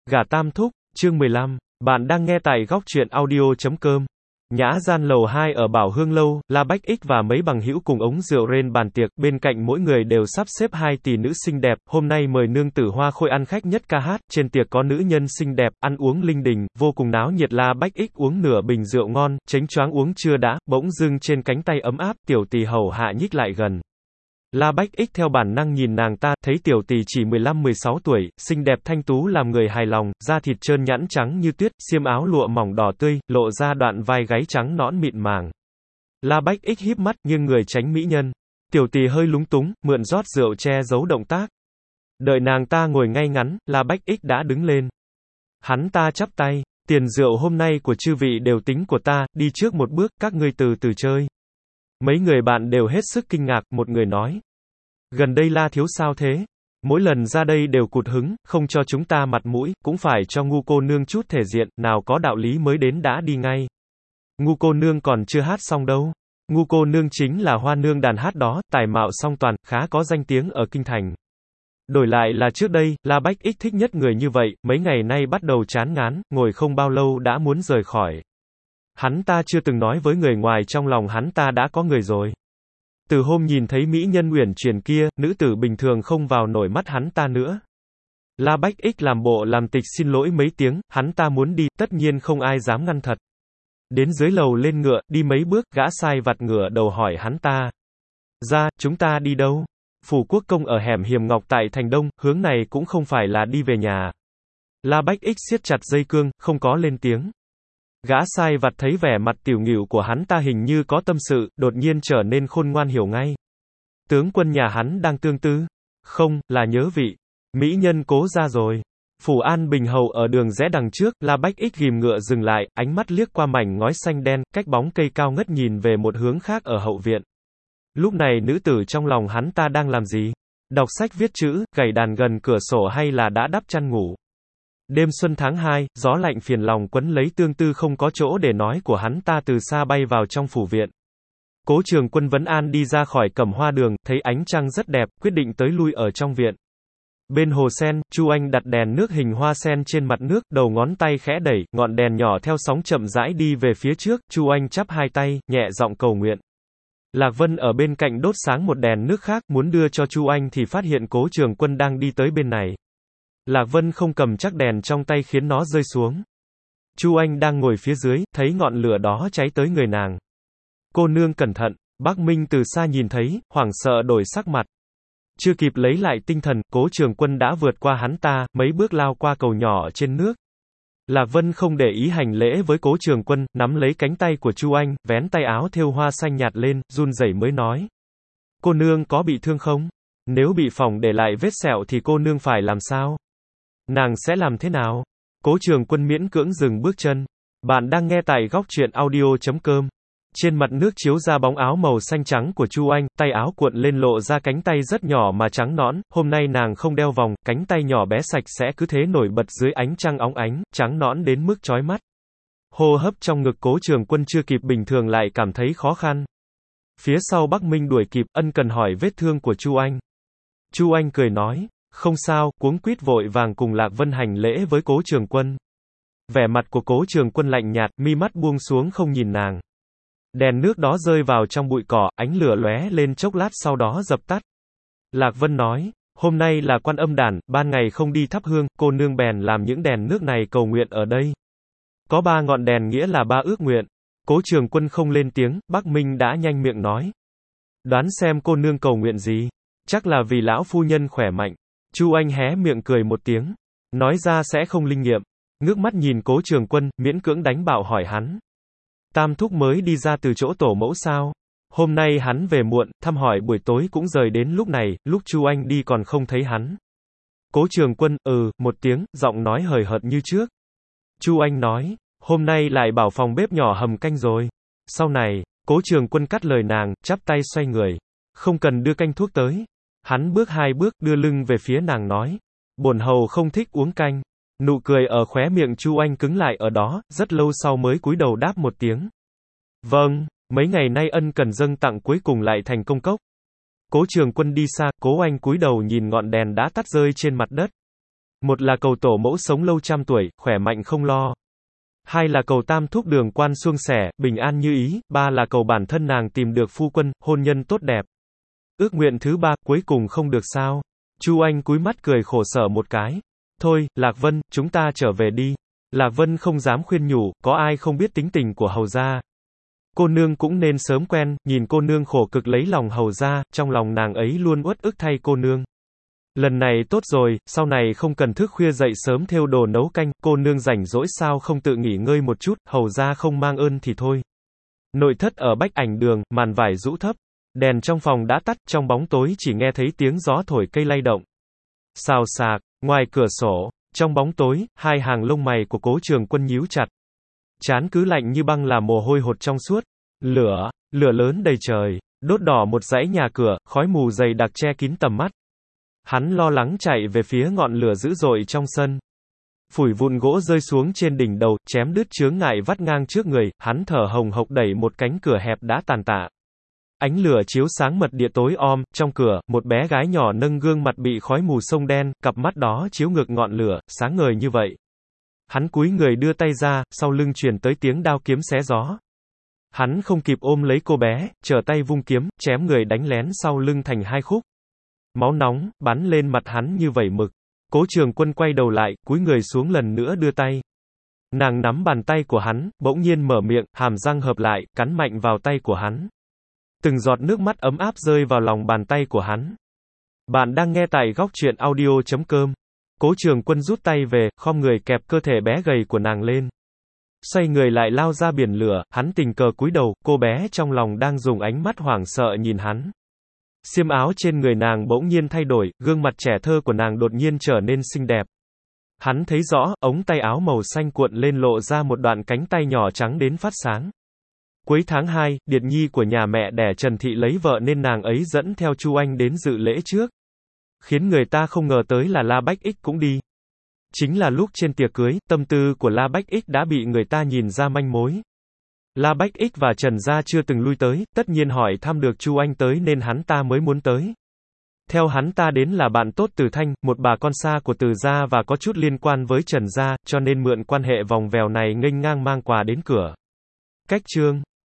Gà Tam Thúc, chương 15. Bạn đang nghe tại góc truyện audio.com. Nhã gian lầu 2 ở Bảo Hương Lâu, La Bách Ích và mấy bằng hữu cùng ống rượu rên bàn tiệc, bên cạnh mỗi người đều sắp xếp hai tỷ nữ xinh đẹp, hôm nay mời nương tử Hoa Khôi ăn khách nhất ca hát, trên tiệc có nữ nhân xinh đẹp, ăn uống linh đình, vô cùng náo nhiệt. La Bách Ích uống nửa bình rượu ngon, chánh choáng uống chưa đã, bỗng dưng trên cánh tay ấm áp, tiểu tỳ hầu hạ nhích lại gần. La Bách Ích theo bản năng nhìn nàng ta, thấy tiểu tỳ chỉ 15-16 tuổi, xinh đẹp thanh tú làm người hài lòng, da thịt trơn nhẵn trắng như tuyết, xiêm áo lụa mỏng đỏ tươi, lộ ra đoạn vai gáy trắng nõn mịn màng. La Bách Ích híp mắt, nghiêng người tránh mỹ nhân. Tiểu tỳ hơi lúng túng, mượn rót rượu che giấu động tác. Đợi nàng ta ngồi ngay ngắn, La Bách Ích đã đứng lên. Hắn ta chắp tay, tiền rượu hôm nay của chư vị đều tính của ta, đi trước một bước, các ngươi từ từ chơi. Mấy người bạn đều hết sức kinh ngạc, một người nói. Gần đây La thiếu sao thế? Mỗi lần ra đây đều cụt hứng, không cho chúng ta mặt mũi, cũng phải cho ngu cô nương chút thể diện, nào có đạo lý mới đến đã đi ngay. Ngu cô nương còn chưa hát xong đâu. Ngu cô nương chính là hoa nương đàn hát đó, tài mạo song toàn, khá có danh tiếng ở kinh thành. Đổi lại là trước đây, La Bách Ích thích nhất người như vậy, mấy ngày nay bắt đầu chán ngán, ngồi không bao lâu đã muốn rời khỏi. Hắn ta chưa từng nói với người ngoài trong lòng hắn ta đã có người rồi. Từ hôm nhìn thấy mỹ nhân uyển chuyển kia, nữ tử bình thường không vào nổi mắt hắn ta nữa. La Bách Ích làm bộ làm tịch xin lỗi mấy tiếng, hắn ta muốn đi, tất nhiên không ai dám ngăn thật. Đến dưới lầu lên ngựa, đi mấy bước, gã sai vặt ngựa đầu hỏi hắn ta. Ra, chúng ta đi đâu? Phủ quốc công ở hẻm Hiềm Ngọc tại thành Đông, hướng này cũng không phải là đi về nhà. La Bách Ích siết chặt dây cương, không có lên tiếng. Gã sai vặt thấy vẻ mặt tiểu nghỉu của hắn ta hình như có tâm sự, đột nhiên trở nên khôn ngoan hiểu ngay. Tướng quân nhà hắn đang tương tư. Không, là nhớ vị mỹ nhân cố ra rồi. Phủ An Bình Hầu ở đường rẽ đằng trước, La Bách Ích ghim ngựa dừng lại, ánh mắt liếc qua mảnh ngói xanh đen, cách bóng cây cao ngất nhìn về một hướng khác ở hậu viện. Lúc này nữ tử trong lòng hắn ta đang làm gì? Đọc sách viết chữ, gảy đàn gần cửa sổ hay là đã đắp chăn ngủ? Đêm xuân tháng 2, gió lạnh phiền lòng quấn lấy tương tư không có chỗ để nói của hắn ta từ xa bay vào trong phủ viện. Cố Trường Quân vấn an đi ra khỏi Cẩm Hoa Đường, thấy ánh trăng rất đẹp, quyết định tới lui ở trong viện. Bên hồ sen, Chu Anh đặt đèn nước hình hoa sen trên mặt nước, đầu ngón tay khẽ đẩy, ngọn đèn nhỏ theo sóng chậm rãi đi về phía trước, Chu Anh chắp hai tay, nhẹ giọng cầu nguyện. Lạc Vân ở bên cạnh đốt sáng một đèn nước khác, muốn đưa cho Chu Anh thì phát hiện Cố Trường Quân đang đi tới bên này. Lạc Vân không cầm chắc đèn trong tay khiến nó rơi xuống. Chu Anh đang ngồi phía dưới, thấy ngọn lửa đó cháy tới người nàng. Cô nương cẩn thận, Bắc Minh từ xa nhìn thấy, hoảng sợ đổi sắc mặt. Chưa kịp lấy lại tinh thần, Cố Trường Quân đã vượt qua hắn ta, mấy bước lao qua cầu nhỏ trên nước. Lạc Vân không để ý hành lễ với Cố Trường Quân, nắm lấy cánh tay của Chu Anh, vén tay áo thêu hoa xanh nhạt lên, run rẩy mới nói. Cô nương có bị thương không? Nếu bị phỏng để lại vết sẹo thì cô nương phải làm sao? Nàng sẽ làm thế nào? Cố Trường Quân miễn cưỡng dừng bước chân. Bạn đang nghe tại góc truyện audio.com. Trên mặt nước chiếu ra bóng áo màu xanh trắng của Chu Anh, tay áo cuộn lên lộ ra cánh tay rất nhỏ mà trắng nõn, hôm nay nàng không đeo vòng, cánh tay nhỏ bé sạch sẽ cứ thế nổi bật dưới ánh trăng óng ánh, trắng nõn đến mức chói mắt. Hô hấp trong ngực Cố Trường Quân chưa kịp bình thường lại cảm thấy khó khăn. Phía sau Bắc Minh đuổi kịp, ân cần hỏi vết thương của Chu Anh. Chu Anh cười nói. Không sao, cuống quýt vội vàng cùng Lạc Vân hành lễ với Cố Trường Quân. Vẻ mặt của Cố Trường Quân lạnh nhạt, mi mắt buông xuống không nhìn nàng. Đèn nước đó rơi vào trong bụi cỏ, ánh lửa lóe lên chốc lát sau đó dập tắt. Lạc Vân nói, hôm nay là Quan Âm đản, ban ngày không đi thắp hương, cô nương bèn làm những đèn nước này cầu nguyện ở đây. Có 3 ngọn đèn nghĩa là 3 ước nguyện. Cố Trường Quân không lên tiếng, Bắc Minh đã nhanh miệng nói. Đoán xem cô nương cầu nguyện gì? Chắc là vì lão phu nhân khỏe mạnh. Chu Anh hé miệng cười một tiếng. Nói ra sẽ không linh nghiệm. Ngước mắt nhìn Cố Trường Quân, miễn cưỡng đánh bạo hỏi hắn. Tam thúc mới đi ra từ chỗ tổ mẫu sao? Hôm nay hắn về muộn, thăm hỏi buổi tối cũng rời đến lúc này, lúc Chu Anh đi còn không thấy hắn. Cố Trường Quân, một tiếng, giọng nói hời hợt như trước. Chu Anh nói, hôm nay lại bảo phòng bếp nhỏ hầm canh rồi. Sau này, Cố Trường Quân cắt lời nàng, chắp tay xoay người. Không cần đưa canh thuốc tới. Hắn bước 2 bước, đưa lưng về phía nàng nói. Bổn hầu không thích uống canh. Nụ cười ở khóe miệng Chu Anh cứng lại ở đó, rất lâu sau mới cúi đầu đáp một tiếng. Vâng, mấy ngày nay ân cần dâng tặng cuối cùng lại thành công cốc. Cố Trường Quân đi xa, Cố Anh cúi đầu nhìn ngọn đèn đã tắt rơi trên mặt đất. Một là cầu tổ mẫu sống lâu trăm tuổi, khỏe mạnh không lo. Hai là cầu tam thúc đường quan suôn sẻ, bình an như ý. Ba là cầu bản thân nàng tìm được phu quân, hôn nhân tốt đẹp. Ước nguyện thứ ba, cuối cùng không được sao? Chu Anh cúi mắt cười khổ sở một cái. Thôi, Lạc Vân, chúng ta trở về đi. Lạc Vân không dám khuyên nhủ, có ai không biết tính tình của hầu gia. Cô nương cũng nên sớm quen, nhìn cô nương khổ cực lấy lòng hầu gia, trong lòng nàng ấy luôn uất ức thay cô nương. Lần này tốt rồi, sau này không cần thức khuya dậy sớm thêu đồ nấu canh, cô nương rảnh rỗi sao không tự nghỉ ngơi một chút, hầu gia không mang ơn thì thôi. Nội thất ở Bách Ảnh Đường, màn vải rũ thấp. Đèn trong phòng đã tắt, trong bóng tối chỉ nghe thấy tiếng gió thổi cây lay động. Xào xạc, ngoài cửa sổ, trong bóng tối, hai hàng lông mày của Cố Trường Quân nhíu chặt. Trán cứ lạnh như băng là mồ hôi hột trong suốt. Lửa lớn đầy trời, đốt đỏ một dãy nhà cửa, khói mù dày đặc che kín tầm mắt. Hắn lo lắng chạy về phía ngọn lửa dữ dội trong sân. Phủi vụn gỗ rơi xuống trên đỉnh đầu, chém đứt chướng ngại vắt ngang trước người, hắn thở hồng hộc đẩy một cánh cửa hẹp đã tàn tạ. Ánh lửa chiếu sáng mật địa tối om, trong cửa, một bé gái nhỏ nâng gương mặt bị khói mù sông đen, cặp mắt đó chiếu ngược ngọn lửa, sáng ngời như vậy. Hắn cúi người đưa tay ra, sau lưng truyền tới tiếng đao kiếm xé gió. Hắn không kịp ôm lấy cô bé, trở tay vung kiếm, chém người đánh lén sau lưng thành hai khúc. Máu nóng, bắn lên mặt hắn như vẩy mực. Cố Trường Quân quay đầu lại, cúi người xuống lần nữa đưa tay. Nàng nắm bàn tay của hắn, bỗng nhiên mở miệng, hàm răng hợp lại, cắn mạnh vào tay của hắn. Từng giọt nước mắt ấm áp rơi vào lòng bàn tay của hắn. Bạn đang nghe tại góc truyện audio.com. Cố Trường Quân rút tay về, khom người kẹp cơ thể bé gầy của nàng lên. Xoay người lại lao ra biển lửa, hắn tình cờ cúi đầu, cô bé trong lòng đang dùng ánh mắt hoảng sợ nhìn hắn. Xiêm áo trên người nàng bỗng nhiên thay đổi, gương mặt trẻ thơ của nàng đột nhiên trở nên xinh đẹp. Hắn thấy rõ, ống tay áo màu xanh cuộn lên lộ ra một đoạn cánh tay nhỏ trắng đến phát sáng. Cuối tháng 2, Điệt Nhi của nhà mẹ đẻ Trần Thị lấy vợ nên nàng ấy dẫn theo Chu Anh đến dự lễ trước. Khiến người ta không ngờ tới là La Bách Ích cũng đi. Chính là lúc trên tiệc cưới, tâm tư của La Bách Ích đã bị người ta nhìn ra manh mối. La Bách Ích và Trần gia chưa từng lui tới, tất nhiên hỏi thăm được Chu Anh tới nên hắn ta mới muốn tới. Theo hắn ta đến là bạn tốt Từ Thanh, một bà con xa của Từ gia và có chút liên quan với Trần gia, cho nên mượn quan hệ vòng vèo này nghênh ngang mang quà đến cửa. Cách chương